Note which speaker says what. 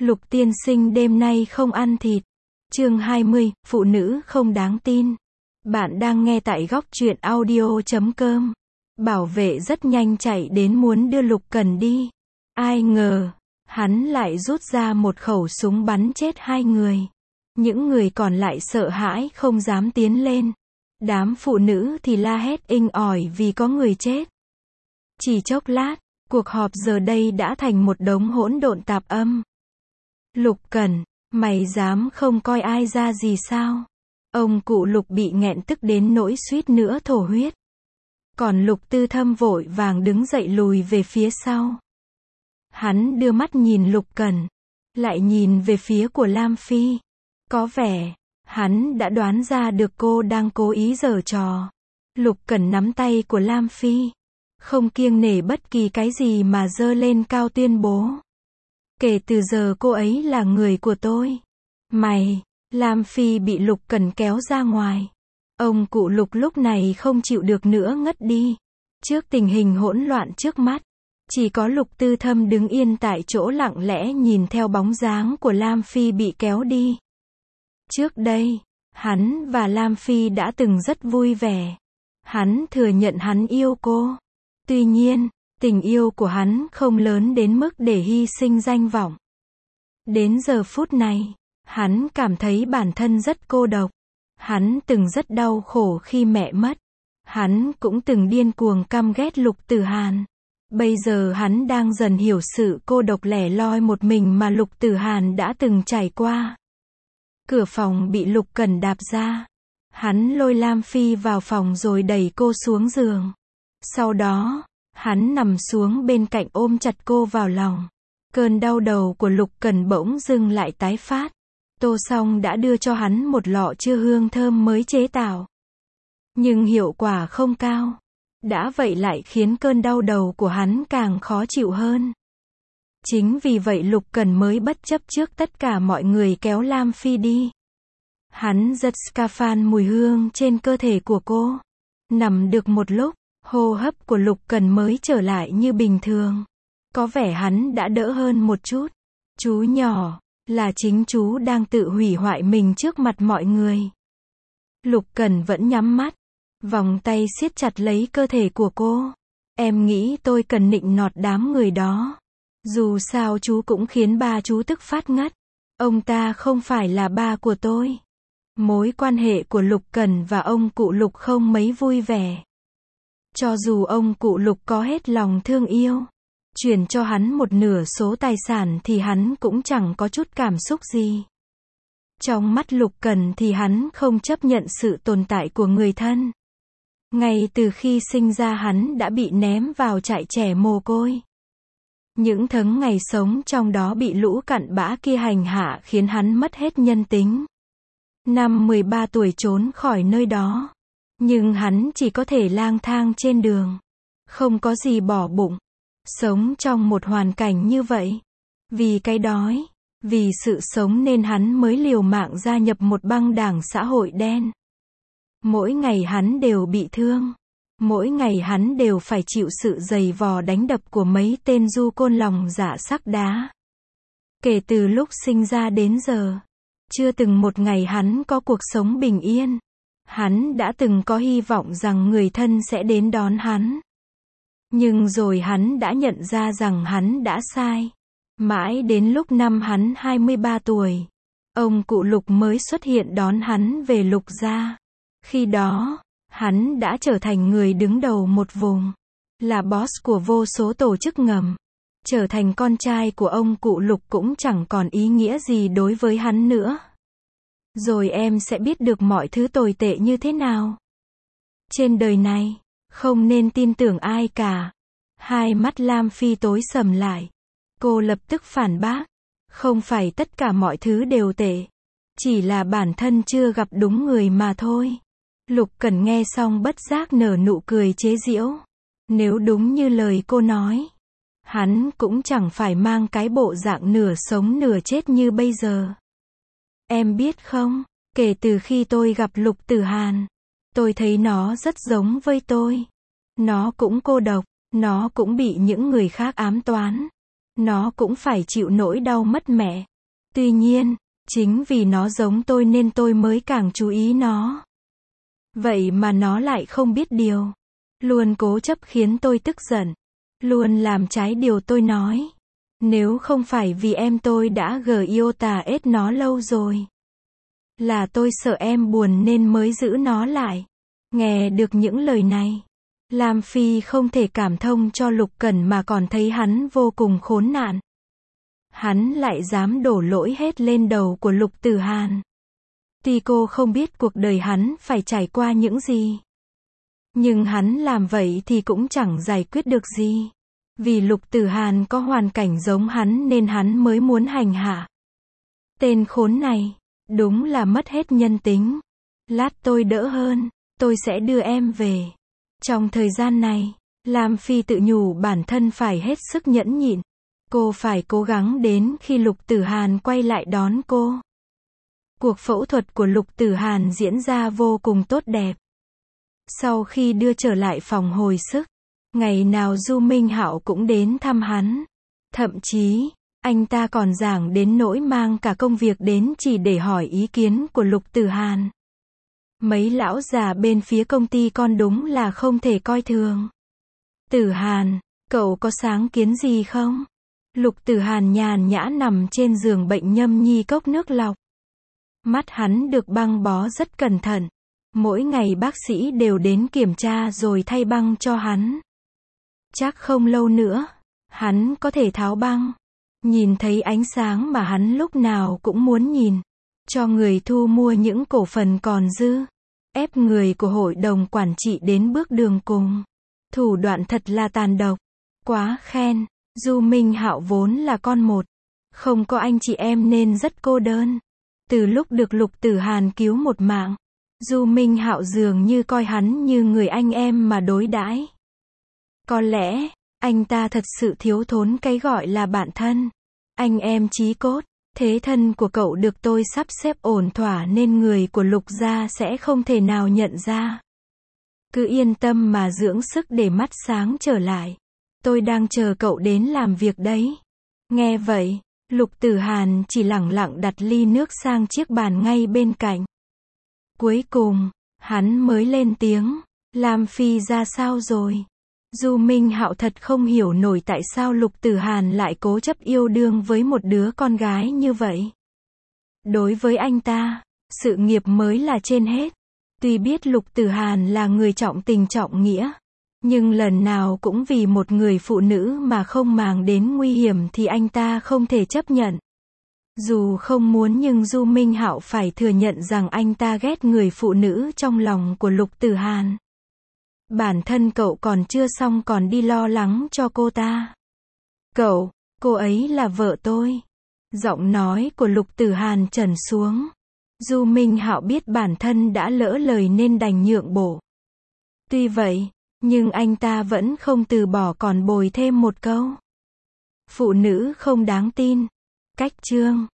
Speaker 1: Lục tiên sinh đêm nay không ăn thịt. Chương 20, phụ nữ không đáng tin. Bạn đang nghe tại góc truyện audio.com. Bảo vệ rất nhanh chạy đến muốn đưa Lục Cẩn đi. Ai ngờ, hắn lại rút ra một khẩu súng bắn chết 2 người. Những người còn lại sợ hãi không dám tiến lên. Đám phụ nữ thì la hét inh ỏi vì có người chết. Chỉ chốc lát, cuộc họp giờ đây đã thành một đống hỗn độn tạp âm. Lục Cẩn, mày dám không coi ai ra gì sao? Ông cụ Lục bị nghẹn tức đến nỗi suýt nữa thổ huyết. Còn Lục Tư Thâm vội vàng đứng dậy lùi về phía sau. Hắn đưa mắt nhìn Lục Cẩn, lại nhìn về phía của Lam Phi. Có vẻ, hắn đã đoán ra được cô đang cố ý giở trò. Lục Cẩn nắm tay của Lam Phi, không kiêng nể bất kỳ cái gì mà giơ lên cao tuyên bố. Kể từ giờ cô ấy là người của tôi. Mày, Lam Phi bị Lục Cẩn kéo ra ngoài. Ông cụ Lục lúc này không chịu được nữa ngất đi. Trước tình hình hỗn loạn trước mắt, chỉ có Lục Tư Thâm đứng yên tại chỗ lặng lẽ nhìn theo bóng dáng của Lam Phi bị kéo đi. Trước đây, hắn và Lam Phi đã từng rất vui vẻ. Hắn thừa nhận hắn yêu cô. Tuy nhiên, tình yêu của hắn không lớn đến mức để hy sinh danh vọng. Đến giờ phút này, hắn cảm thấy bản thân rất cô độc. Hắn từng rất đau khổ khi mẹ mất. Hắn cũng từng điên cuồng căm ghét Lục Tử Hàn. Bây giờ hắn đang dần hiểu sự cô độc lẻ loi một mình mà Lục Tử Hàn đã từng trải qua. Cửa phòng bị Lục Cẩn đạp ra. Hắn lôi Lam Phi vào phòng rồi đẩy cô xuống giường. Sau đó, hắn nằm xuống bên cạnh ôm chặt cô vào lòng. Cơn đau đầu của Lục Cẩn bỗng dưng lại tái phát. Tô Song đã đưa cho hắn một lọ chưa hương thơm mới chế tạo. Nhưng hiệu quả không cao. Đã vậy lại khiến cơn đau đầu của hắn càng khó chịu hơn. Chính vì vậy Lục Cẩn mới bất chấp trước tất cả mọi người kéo Lam Phi đi. Hắn giật scaphan mùi hương trên cơ thể của cô. Nằm được một lúc, hô hấp của Lục Cẩn mới trở lại như bình thường. Có vẻ hắn đã đỡ hơn một chút. Chú nhỏ, là chính chú đang tự hủy hoại mình trước mặt mọi người. Lục Cẩn vẫn nhắm mắt, vòng tay siết chặt lấy cơ thể của cô. Em nghĩ tôi cần nịnh nọt đám người đó. Dù sao chú cũng khiến ba chú tức phát ngất. Ông ta không phải là ba của tôi. Mối quan hệ của Lục Cẩn và ông cụ Lục không mấy vui vẻ. Cho dù ông cụ Lục có hết lòng thương yêu, chuyển cho hắn một nửa số tài sản thì hắn cũng chẳng có chút cảm xúc gì. Trong mắt Lục Cẩn thì hắn không chấp nhận sự tồn tại của người thân. Ngay từ khi sinh ra hắn đã bị ném vào trại trẻ mồ côi. Những tháng ngày sống trong đó bị lũ cặn bã kia hành hạ khiến hắn mất hết nhân tính. Năm 13 tuổi trốn khỏi nơi đó. Nhưng hắn chỉ có thể lang thang trên đường. Không có gì bỏ bụng. Sống trong một hoàn cảnh như vậy. Vì cái đói, vì sự sống nên hắn mới liều mạng gia nhập một băng đảng xã hội đen. Mỗi ngày hắn đều bị thương. Mỗi ngày hắn đều phải chịu sự giày vò đánh đập của mấy tên du côn lòng dạ sắc đá. Kể từ lúc sinh ra đến giờ, chưa từng một ngày hắn có cuộc sống bình yên. Hắn đã từng có hy vọng rằng người thân sẽ đến đón hắn. Nhưng rồi hắn đã nhận ra rằng hắn đã sai. Mãi đến lúc năm hắn 23 tuổi, ông cụ Lục mới xuất hiện đón hắn về Lục gia. Khi đó, hắn đã trở thành người đứng đầu một vùng. Là boss của vô số tổ chức ngầm. Trở thành con trai của ông cụ Lục cũng chẳng còn ý nghĩa gì đối với hắn nữa. Rồi em sẽ biết được mọi thứ tồi tệ như thế nào. Trên đời này, không nên tin tưởng ai cả. Hai mắt Lam Phi tối sầm lại. Cô lập tức phản bác. Không phải tất cả mọi thứ đều tệ. Chỉ là bản thân chưa gặp đúng người mà thôi. Lục Cẩn nghe xong bất giác nở nụ cười chế giễu. Nếu đúng như lời cô nói, hắn cũng chẳng phải mang cái bộ dạng nửa sống nửa chết như bây giờ. Em biết không, kể từ khi tôi gặp Lục Tử Hàn, tôi thấy nó rất giống với tôi. Nó cũng cô độc, nó cũng bị những người khác ám toán. Nó cũng phải chịu nỗi đau mất mẹ. Tuy nhiên, chính vì nó giống tôi nên tôi mới càng chú ý nó. Vậy mà nó lại không biết điều. Luôn cố chấp khiến tôi tức giận. Luôn làm trái điều tôi nói. Nếu không phải vì em tôi đã iota ết nó lâu rồi. Là tôi sợ em buồn nên mới giữ nó lại. Nghe được những lời này, Lam Phi không thể cảm thông cho Lục Cẩn mà còn thấy hắn vô cùng khốn nạn. Hắn lại dám đổ lỗi hết lên đầu của Lục Tử Hàn. Tuy cô không biết cuộc đời hắn phải trải qua những gì. Nhưng hắn làm vậy thì cũng chẳng giải quyết được gì. Vì Lục Tử Hàn có hoàn cảnh giống hắn nên hắn mới muốn hành hạ. Tên khốn này, đúng là mất hết nhân tính. Lát tôi đỡ hơn, tôi sẽ đưa em về. Trong thời gian này, Lam Phi tự nhủ bản thân phải hết sức nhẫn nhịn. Cô phải cố gắng đến khi Lục Tử Hàn quay lại đón cô. Cuộc phẫu thuật của Lục Tử Hàn diễn ra vô cùng tốt đẹp. Sau khi đưa trở lại phòng hồi sức, ngày nào Du Minh Hạo cũng đến thăm hắn. Thậm chí, anh ta còn giảng đến nỗi mang cả công việc đến chỉ để hỏi ý kiến của Lục Tử Hàn. Mấy lão già bên phía công ty con đúng là không thể coi thường. Tử Hàn, cậu có sáng kiến gì không? Lục Tử Hàn nhàn nhã nằm trên giường bệnh nhâm nhi cốc nước lọc. Mắt hắn được băng bó rất cẩn thận. Mỗi ngày bác sĩ đều đến kiểm tra rồi thay băng cho hắn. Chắc không lâu nữa, hắn có thể tháo băng. Nhìn thấy ánh sáng mà hắn lúc nào cũng muốn nhìn. Cho người thu mua những cổ phần còn dư. Ép người của hội đồng quản trị đến bước đường cùng. Thủ đoạn thật là tàn độc. Quá khen. Du Minh Hạo vốn là con một. Không có anh chị em nên rất cô đơn. Từ lúc được Lục Tử Hàn cứu một mạng, Du Minh Hạo dường như coi hắn như người anh em mà đối đãi. Có lẽ, anh ta thật sự thiếu thốn cái gọi là bạn thân. Anh em chí cốt, thế thân của cậu được tôi sắp xếp ổn thỏa nên người của Lục gia sẽ không thể nào nhận ra. Cứ yên tâm mà dưỡng sức để mắt sáng trở lại. Tôi đang chờ cậu đến làm việc đấy. Nghe vậy, Lục Tử Hàn chỉ lẳng lặng đặt ly nước sang chiếc bàn ngay bên cạnh. Cuối cùng, hắn mới lên tiếng, Lam Phi ra sao rồi? Du Minh Hạo thật không hiểu nổi tại sao Lục Tử Hàn lại cố chấp yêu đương với một đứa con gái như vậy. Đối với anh ta, sự nghiệp mới là trên hết. Tuy biết Lục Tử Hàn là người trọng tình trọng nghĩa, nhưng lần nào cũng vì một người phụ nữ mà không màng đến nguy hiểm thì anh ta không thể chấp nhận. Dù không muốn nhưng Du Minh Hạo phải thừa nhận rằng anh ta ghét người phụ nữ trong lòng của Lục Tử Hàn. Bản thân cậu còn chưa xong còn đi lo lắng cho cô ta. Cô ấy là vợ tôi. Giọng nói của Lục Tử Hàn trầm xuống. Du Minh Hạo biết bản thân đã lỡ lời nên đành nhượng bộ. Tuy vậy, nhưng anh ta vẫn không từ bỏ còn bồi thêm một câu. Phụ nữ không đáng tin. Cách chương